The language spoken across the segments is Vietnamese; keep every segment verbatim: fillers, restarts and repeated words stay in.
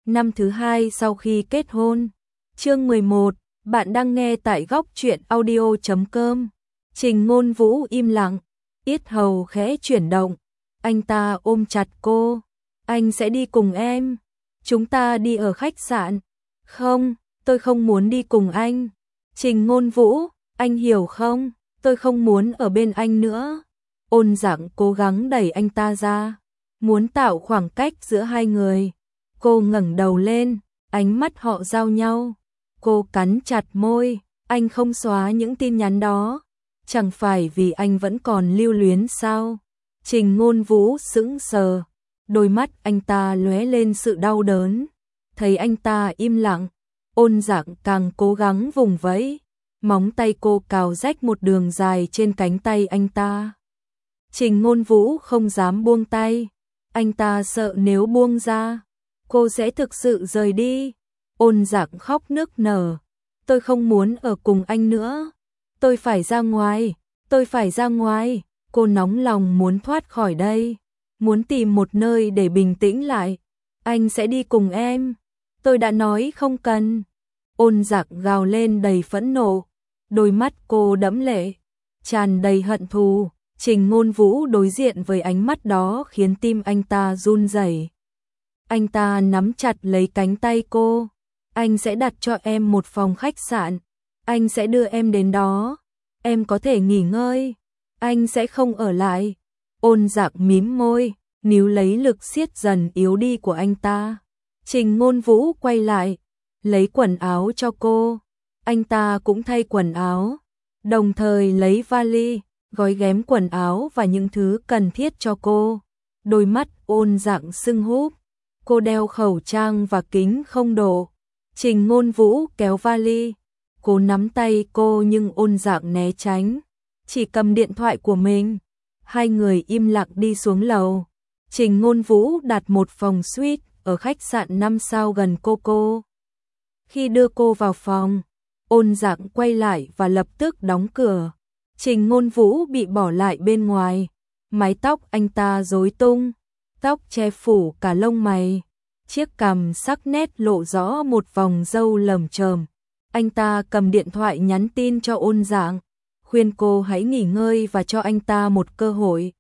năm thứ hai sau khi kết hôn. Chương mười một, bạn đang nghe tại góc truyện audio chấm com. Trình Ngôn Vũ im lặng, yết hầu khẽ chuyển động. Anh ta ôm chặt cô. Anh sẽ đi cùng em. Chúng ta đi ở khách sạn. Không, tôi không muốn đi cùng anh. Trình Ngôn Vũ, anh hiểu không? Tôi không muốn ở bên anh nữa. Ôn Dạng cố gắng đẩy anh ta ra, muốn tạo khoảng cách giữa hai người. Cô ngẩng đầu lên, ánh mắt họ giao nhau. Cô cắn chặt môi, anh không xóa những tin nhắn đó. Chẳng phải vì anh vẫn còn lưu luyến sao? Trình Ngôn Vũ sững sờ, đôi mắt anh ta lóe lên sự đau đớn. Thấy anh ta im lặng, Ôn Dạng càng cố gắng vùng vẫy. Móng tay cô cào rách một đường dài trên cánh tay anh ta. Trình Ngôn Vũ không dám buông tay. Anh ta sợ nếu buông ra, cô sẽ thực sự rời đi. Ôn Dạng khóc nức nở. Tôi không muốn ở cùng anh nữa. Tôi phải ra ngoài, tôi phải ra ngoài. Cô nóng lòng muốn thoát khỏi đây, muốn tìm một nơi để bình tĩnh lại. Anh sẽ đi cùng em. Tôi đã nói không cần. Ôn Dạng gào lên đầy phẫn nộ. Đôi mắt cô đẫm lệ, tràn đầy hận thù. Trình Ngôn Vũ đối diện với ánh mắt đó khiến tim anh ta run rẩy. Anh ta nắm chặt lấy cánh tay cô. Anh sẽ đặt cho em một phòng khách sạn. Anh sẽ đưa em đến đó. Em có thể nghỉ ngơi. Anh sẽ không ở lại. Ôn Dạng mím môi, níu lấy lực siết dần yếu đi của anh ta. Trình Ngôn Vũ quay lại, lấy quần áo cho cô. Anh ta cũng thay quần áo, đồng thời lấy vali, gói ghém quần áo và những thứ cần thiết cho cô. Đôi mắt Ôn Dạng sưng húp. Cô đeo khẩu trang và kính không độ. Trình Ngôn Vũ kéo vali, cô nắm tay cô nhưng Ôn Dạng né tránh, chỉ cầm điện thoại của mình. Hai người im lặng đi xuống lầu. Trình Ngôn Vũ đặt một phòng suite ở khách sạn năm sao gần cô cô. Khi đưa cô vào phòng, Ôn Dạng quay lại và lập tức đóng cửa. Trình Ngôn Vũ bị bỏ lại bên ngoài. Mái tóc anh ta rối tung, tóc che phủ cả lông mày. Chiếc cằm sắc nét lộ rõ một vòng râu lởm chởm. Anh ta cầm điện thoại nhắn tin cho Ôn Dạng, khuyên cô hãy nghỉ ngơi và cho anh ta một cơ hội.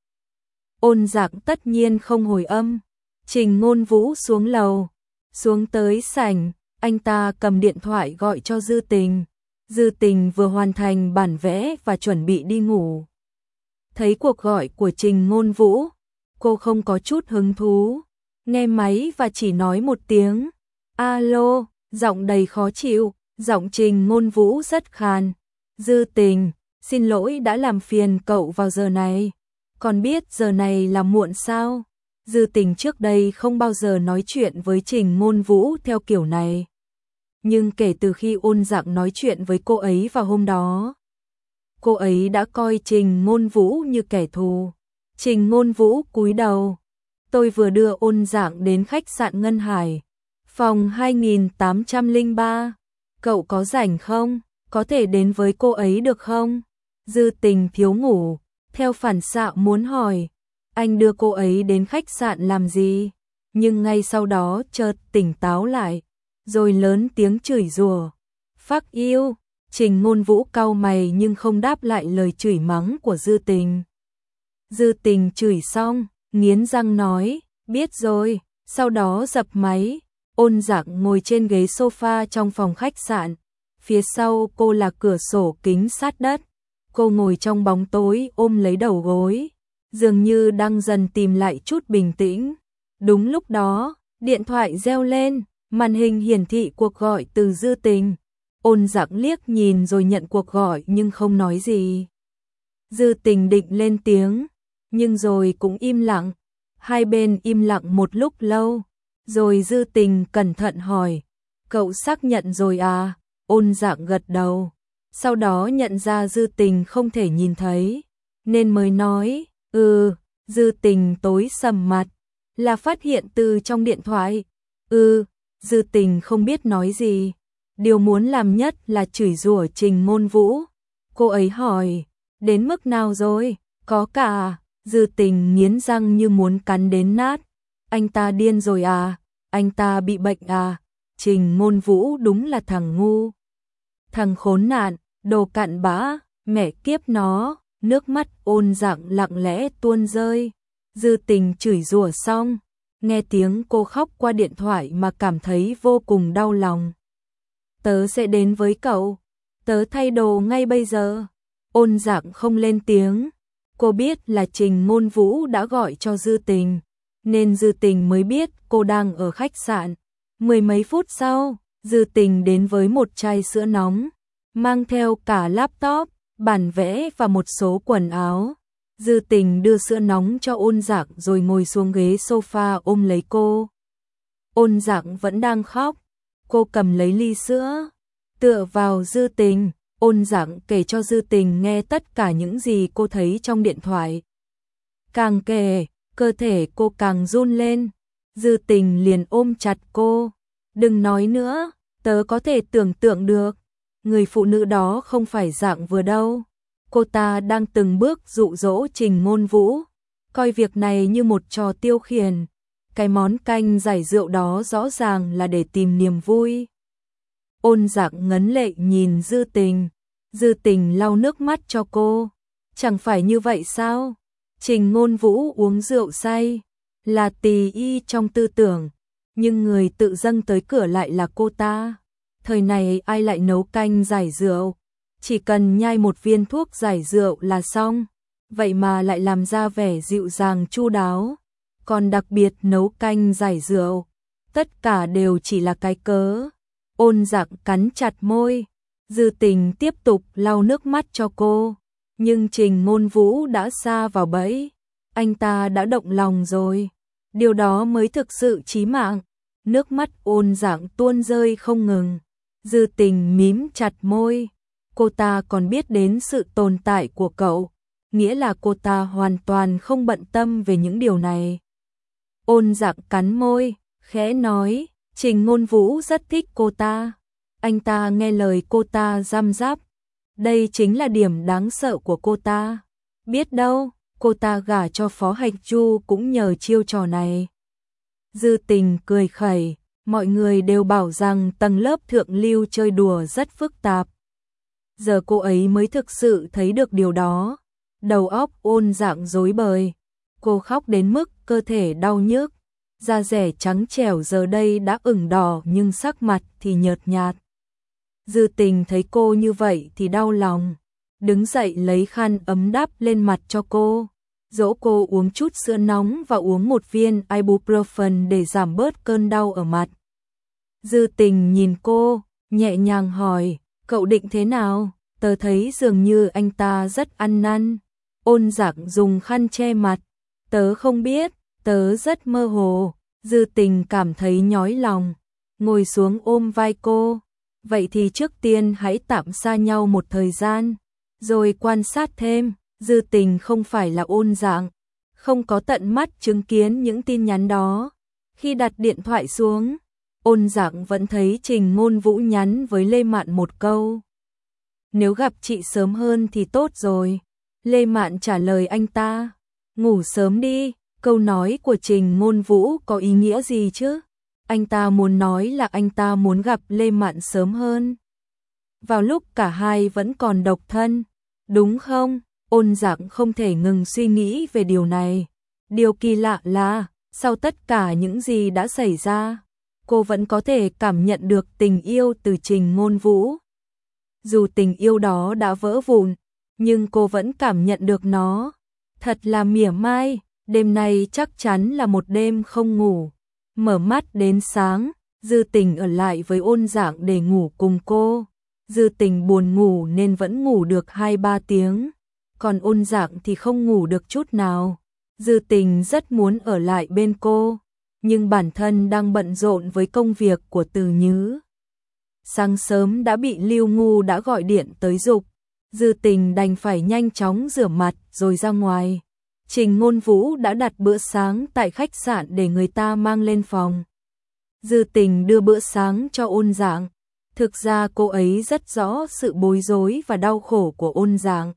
Ôn Dạng tất nhiên không hồi âm. Trình Ngôn Vũ xuống lầu, xuống tới sảnh, anh ta cầm điện thoại gọi cho Dư Tình. Dư Tình vừa hoàn thành bản vẽ và chuẩn bị đi ngủ. Thấy cuộc gọi của Trình Ngôn Vũ, cô không có chút hứng thú, nghe máy và chỉ nói một tiếng alo, giọng đầy khó chịu. Giọng Trình Ngôn Vũ rất khàn. Dư Tình, xin lỗi đã làm phiền cậu vào giờ này. Còn biết giờ này là muộn sao? Dư Tình trước đây không bao giờ nói chuyện với Trình Ngôn Vũ theo kiểu này. Nhưng kể từ khi Ôn Dạng nói chuyện với cô ấy vào hôm đó, cô ấy đã coi Trình Ngôn Vũ như kẻ thù. Trình Ngôn Vũ cúi đầu. Tôi vừa đưa Ôn Dạng đến khách sạn Ngân Hải, phòng hai nghìn tám trăm lẻ ba. Cậu có rảnh không? Có thể đến với cô ấy được không? Dư Tình thiếu ngủ, theo phản xạ muốn hỏi, anh đưa cô ấy đến khách sạn làm gì? Nhưng ngay sau đó chợt tỉnh táo lại, rồi lớn tiếng chửi rủa. Fuck you! Trình Ngôn Vũ cau mày nhưng không đáp lại lời chửi mắng của Dư Tình. Dư Tình chửi xong, nghiến răng nói, biết rồi, sau đó dập máy. Ôn Dạng ngồi trên ghế sofa trong phòng khách sạn. Phía sau cô là cửa sổ kính sát đất. Cô ngồi trong bóng tối ôm lấy đầu gối, dường như đang dần tìm lại chút bình tĩnh. Đúng lúc đó, điện thoại reo lên, màn hình hiển thị cuộc gọi từ Dư Tình. Ôn Dạng liếc nhìn rồi nhận cuộc gọi nhưng không nói gì. Dư Tình định lên tiếng, nhưng rồi cũng im lặng. Hai bên im lặng một lúc lâu. Rồi Dư Tình cẩn thận hỏi, cậu xác nhận rồi à? Ôn Dạng gật đầu. Sau đó nhận ra Dư Tình không thể nhìn thấy, nên mới nói, ừ. Dư Tình tối sầm mặt, là phát hiện từ trong điện thoại. Ừ. Dư Tình không biết nói gì. Điều muốn làm nhất là chửi rủa Trình Ngôn Vũ. Cô ấy hỏi, đến mức nào rồi? Có cả. Dư Tình nghiến răng như muốn cắn đến nát. Anh ta điên rồi à? anh ta bị bệnh à? Trình Ngôn Vũ đúng là thằng ngu. Thằng khốn nạn, đồ cặn bã, mẹ kiếp nó, nước mắt Ôn Dạng lặng lẽ tuôn rơi. Dư Tình chửi rủa xong, nghe tiếng cô khóc qua điện thoại mà cảm thấy vô cùng đau lòng. Tớ sẽ đến với cậu, tớ thay đồ ngay bây giờ. Ôn Dạng không lên tiếng, cô biết là Trình Ngôn Vũ đã gọi cho Dư Tình, nên Dư Tình mới biết cô đang ở khách sạn. Mười mấy phút sau, Dư Tình đến với một chai sữa nóng, mang theo cả laptop, bản vẽ và một số quần áo. Dư Tình đưa sữa nóng cho Ôn Dạng rồi ngồi xuống ghế sofa ôm lấy cô. Ôn Dạng vẫn đang khóc, cô cầm lấy ly sữa, tựa vào Dư Tình. Ôn Dạng kể cho Dư Tình nghe tất cả những gì cô thấy trong điện thoại. Càng kể, cơ thể cô càng run lên. Dư Tình liền ôm chặt cô. Đừng nói nữa, tớ có thể tưởng tượng được. Người phụ nữ đó không phải dạng vừa đâu. Cô ta đang từng bước dụ dỗ Trình Ngôn Vũ, coi việc này như một trò tiêu khiển. Cái món canh giải rượu đó rõ ràng là để tìm niềm vui. Ôn Dạng ngấn lệ nhìn Dư Tình. Dư Tình lau nước mắt cho cô. Chẳng phải như vậy sao? Trình Ngôn Vũ uống rượu say, là tỳ y trong tư tưởng, nhưng người tự dâng tới cửa lại là cô ta. Thời này ai lại nấu canh giải rượu? Chỉ cần nhai một viên thuốc giải rượu là xong. Vậy mà lại làm ra vẻ dịu dàng chu đáo, còn đặc biệt nấu canh giải rượu. Tất cả đều chỉ là cái cớ. Ôn Dạng cắn chặt môi. Dư Tình tiếp tục lau nước mắt cho cô. Nhưng Trình Ngôn Vũ đã sa vào bẫy. Anh ta đã động lòng rồi. Điều đó mới thực sự chí mạng. Nước mắt Ôn Dạng tuôn rơi không ngừng. Dư Tình mím chặt môi. Cô ta còn biết đến sự tồn tại của cậu, nghĩa là cô ta hoàn toàn không bận tâm về những điều này. Ôn Dạng cắn môi, khẽ nói, Trình Ngôn Vũ rất thích cô ta. Anh ta nghe lời cô ta răm rắp. Đây chính là điểm đáng sợ của cô ta. Biết đâu, cô ta gả cho Phó Hạch Chu cũng nhờ chiêu trò này. Dư Tình cười khẩy, mọi người đều bảo rằng tầng lớp thượng lưu chơi đùa rất phức tạp. Giờ cô ấy mới thực sự thấy được điều đó. Đầu óc Ôn Dạng rối bời. Cô khóc đến mức cơ thể đau nhức. Da dẻ trắng trẻo giờ đây đã ửng đỏ nhưng sắc mặt thì nhợt nhạt. Dư Tình thấy cô như vậy thì đau lòng. Đứng dậy lấy khăn ấm đắp lên mặt cho cô. Dỗ cô uống chút sữa nóng và uống một viên ibuprofen để giảm bớt cơn đau ở mặt. Dư Tình nhìn cô, nhẹ nhàng hỏi, cậu định thế nào? Tớ thấy dường như anh ta rất ăn năn. Ôn Dạng dùng khăn che mặt. Tớ không biết, tớ rất mơ hồ. Dư Tình cảm thấy nhói lòng, ngồi xuống ôm vai cô. Vậy thì trước tiên hãy tạm xa nhau một thời gian, rồi quan sát thêm. Dư Tình không phải là Ôn Dạng, không có tận mắt chứng kiến những tin nhắn đó. Khi đặt điện thoại xuống, Ôn Dạng vẫn thấy Trình Ngôn Vũ nhắn với Lê Mạn một câu. Nếu gặp chị sớm hơn thì tốt rồi. Lê Mạn trả lời anh ta, ngủ sớm đi. Câu nói của Trình Ngôn Vũ có ý nghĩa gì chứ? Anh ta muốn nói là anh ta muốn gặp Lê Mạn sớm hơn, vào lúc cả hai vẫn còn độc thân, đúng không? Ôn Dạng không thể ngừng suy nghĩ về điều này. Điều kỳ lạ là, sau tất cả những gì đã xảy ra, cô vẫn có thể cảm nhận được tình yêu từ Trình Ngôn Vũ. Dù tình yêu đó đã vỡ vụn, nhưng cô vẫn cảm nhận được nó. Thật là mỉa mai, đêm nay chắc chắn là một đêm không ngủ. Mở mắt đến sáng, Dư Tình ở lại với Ôn Dạng để ngủ cùng cô. Dư Tình buồn ngủ nên vẫn ngủ được hai ba tiếng, còn Ôn Dạng thì không ngủ được chút nào. Dư Tình rất muốn ở lại bên cô, nhưng bản thân đang bận rộn với công việc của Từ Nhứ. Sáng sớm đã bị Lưu Ngu đã gọi điện tới giục. Dư Tình đành phải nhanh chóng rửa mặt rồi ra ngoài. Trình Ngôn Vũ đã đặt bữa sáng tại khách sạn để người ta mang lên phòng. Dư Tình đưa bữa sáng cho Ôn Dạng. Thực ra cô ấy rất rõ sự bối rối và đau khổ của Ôn Dạng.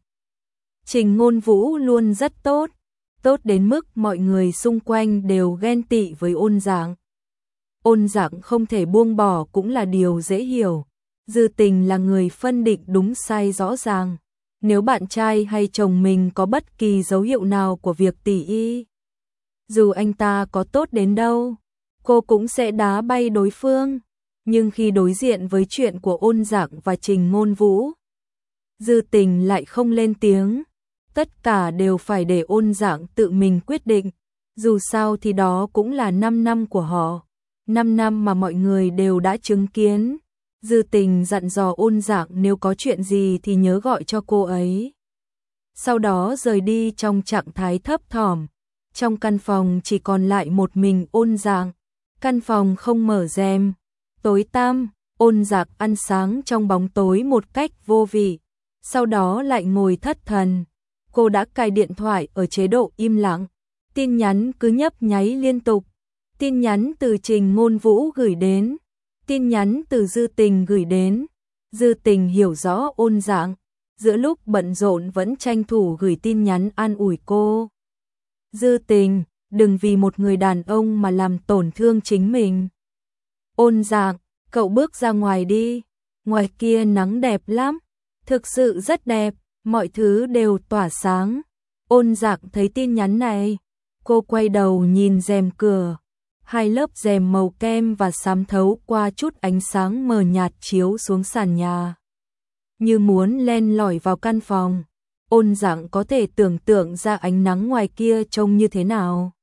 Trình Ngôn Vũ luôn rất tốt, tốt đến mức mọi người xung quanh đều ghen tị với Ôn Dạng. Ôn Dạng không thể buông bỏ cũng là điều dễ hiểu. Dư Tình là người phân định đúng sai rõ ràng. Nếu bạn trai hay chồng mình có bất kỳ dấu hiệu nào của việc tỉ y, dù anh ta có tốt đến đâu, cô cũng sẽ đá bay đối phương. Nhưng khi đối diện với chuyện của Ôn Dạng và Trình Ngôn Vũ, Dư Tình lại không lên tiếng. Tất cả đều phải để Ôn Dạng tự mình quyết định. Dù sao thì đó cũng là năm năm của họ. năm năm mà mọi người đều đã chứng kiến. Dư Tình dặn dò Ôn Dạng nếu có chuyện gì thì nhớ gọi cho cô ấy. Sau đó rời đi trong trạng thái thấp thỏm. Trong căn phòng chỉ còn lại một mình Ôn Dạng. Căn phòng không mở rèm, tối tăm. Ôn Dạng ăn sáng trong bóng tối một cách vô vị, sau đó lại ngồi thất thần. Cô đã cài điện thoại ở chế độ im lặng, tin nhắn cứ nhấp nháy liên tục. Tin nhắn từ Trình Ngôn Vũ gửi đến, tin nhắn từ Dư Tình gửi đến. Dư Tình hiểu rõ Ôn Dạng, giữa lúc bận rộn vẫn tranh thủ gửi tin nhắn an ủi cô. Dư Tình, đừng vì một người đàn ông mà làm tổn thương chính mình. Ôn Dạng, cậu bước ra ngoài đi, ngoài kia nắng đẹp lắm, thực sự rất đẹp, mọi thứ đều tỏa sáng. Ôn Dạng thấy tin nhắn này, cô quay đầu nhìn rèm cửa, hai lớp rèm màu kem và xám thấu qua chút ánh sáng mờ nhạt chiếu xuống sàn nhà, như muốn len lỏi vào căn phòng. Ôn Dạng có thể tưởng tượng ra ánh nắng ngoài kia trông như thế nào.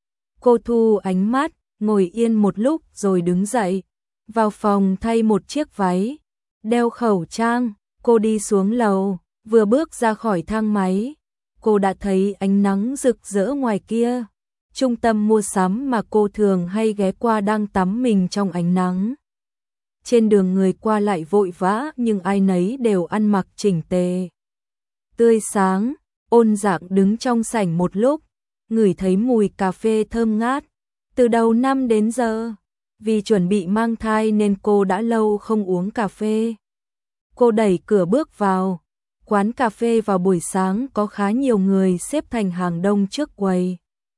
Cô thu ánh mắt, ngồi yên một lúc rồi đứng dậy, vào phòng thay một chiếc váy, đeo khẩu trang. Cô đi xuống lầu, vừa bước ra khỏi thang máy, cô đã thấy ánh nắng rực rỡ ngoài kia. Trung tâm mua sắm mà cô thường hay ghé qua đang tắm mình trong ánh nắng. Trên đường người qua lại vội vã nhưng ai nấy đều ăn mặc chỉnh tề, tươi sáng. Ôn Dạng đứng trong sảnh một lúc, ngửi thấy mùi cà phê thơm ngát. Từ đầu năm đến giờ, vì chuẩn bị mang thai nên cô đã lâu không uống cà phê. Cô đẩy cửa bước vào. Quán cà phê vào buổi sáng có khá nhiều người xếp thành hàng đông trước quầy.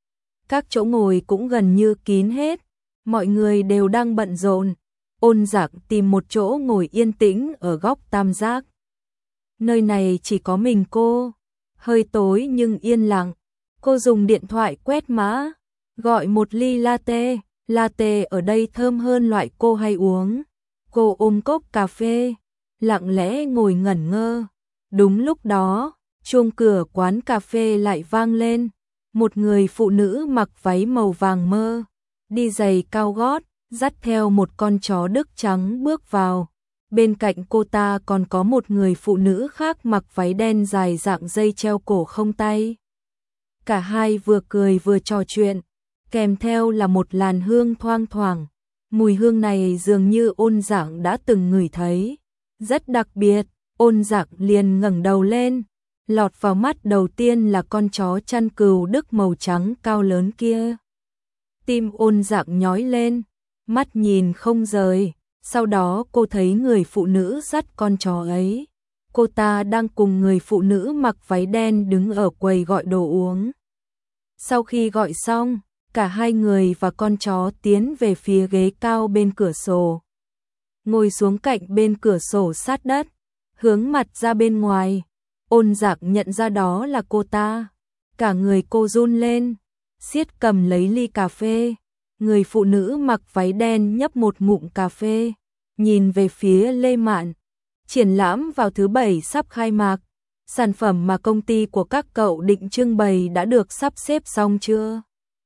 Các chỗ ngồi cũng gần như kín hết, mọi người đều đang bận rộn. Ôn Dạng tìm một chỗ ngồi yên tĩnh ở góc tam giác. Nơi này chỉ có mình cô, hơi tối nhưng yên lặng. Cô dùng điện thoại quét mã, gọi một ly latte. Latte ở đây thơm hơn loại cô hay uống. Cô ôm cốc cà phê, lặng lẽ ngồi ngẩn ngơ. Đúng lúc đó, chuông cửa quán cà phê lại vang lên. Một người phụ nữ mặc váy màu vàng mơ, đi giày cao gót, dắt theo một con chó Đức trắng bước vào. Bên cạnh cô ta còn có một người phụ nữ khác mặc váy đen dài dạng dây treo cổ không tay. Cả hai vừa cười vừa trò chuyện, kèm theo là một làn hương thoang thoảng. Mùi hương này dường như Ôn Dạng đã từng ngửi thấy, rất đặc biệt. Ôn Dạng liền ngẩng đầu lên, lọt vào mắt đầu tiên là con chó chăn cừu Đức màu trắng cao lớn kia. Tim Ôn Dạng nhói lên, mắt nhìn không rời. Sau đó cô thấy người phụ nữ dắt con chó ấy. Cô ta đang cùng người phụ nữ mặc váy đen đứng ở quầy gọi đồ uống. Sau khi gọi xong, cả hai người và con chó tiến về phía ghế cao bên cửa sổ. Ngồi xuống cạnh bên cửa sổ sát đất, hướng mặt ra bên ngoài. Ôn Dạng nhận ra đó là cô ta. Cả người cô run lên, siết cầm lấy ly cà phê. Người phụ nữ mặc váy đen nhấp một ngụm cà phê, nhìn về phía Lê Mạn. Triển lãm vào thứ bảy sắp khai mạc. Sản phẩm mà công ty của các cậu định trưng bày đã được sắp xếp xong chưa?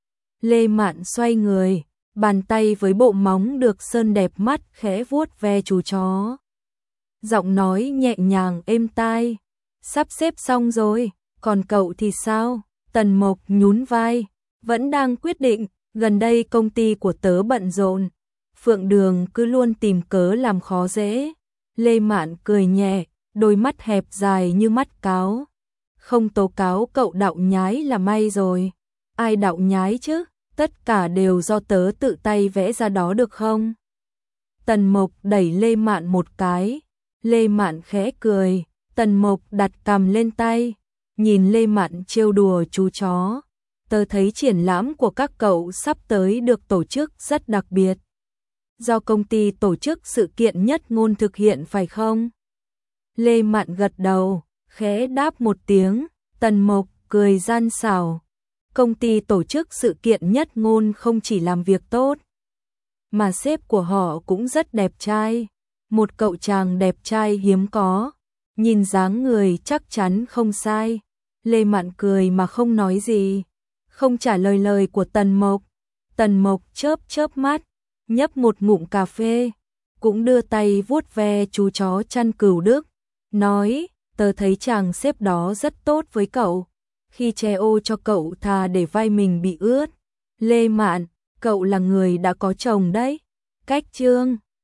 Lê Mạn xoay người, bàn tay với bộ móng được sơn đẹp mắt khẽ vuốt ve chú chó. Giọng nói nhẹ nhàng êm tai. Sắp xếp xong rồi, còn cậu thì sao? Tần Mộc nhún vai, vẫn đang quyết định. Gần đây công ty của tớ bận rộn, Phượng Đường cứ luôn tìm cớ làm khó dễ. Lê Mạn cười nhẹ, đôi mắt hẹp dài như mắt cáo. Không tố cáo cậu đạo nhái là may rồi. Ai đạo nhái chứ? Tất cả đều do tớ tự tay vẽ ra đó được không? Tần Mộc đẩy Lê Mạn một cái. Lê Mạn khẽ cười. Tần Mộc đặt cằm lên tay, nhìn Lê Mạn trêu đùa chú chó. Tớ thấy triển lãm của các cậu sắp tới được tổ chức rất đặc biệt. do công ty tổ chức sự kiện Nhất Ngôn thực hiện phải không? Lê Mạn gật đầu, khẽ đáp một tiếng, Tần Mộc cười gian xảo. Công ty tổ chức sự kiện Nhất Ngôn không chỉ làm việc tốt, mà sếp của họ cũng rất đẹp trai. Một cậu chàng đẹp trai hiếm có, nhìn dáng người chắc chắn không sai. Lê Mạn cười mà không nói gì, không trả lời lời của Tần Mộc. Tần Mộc chớp chớp mắt, nhấp một ngụm cà phê, cũng đưa tay vuốt ve chú chó chăn cừu Đức, nói, tớ thấy chàng sếp đó rất tốt với cậu, khi che ô cho cậu thà để vai mình bị ướt. Lê Mạn, cậu là người đã có chồng đấy. Cách chương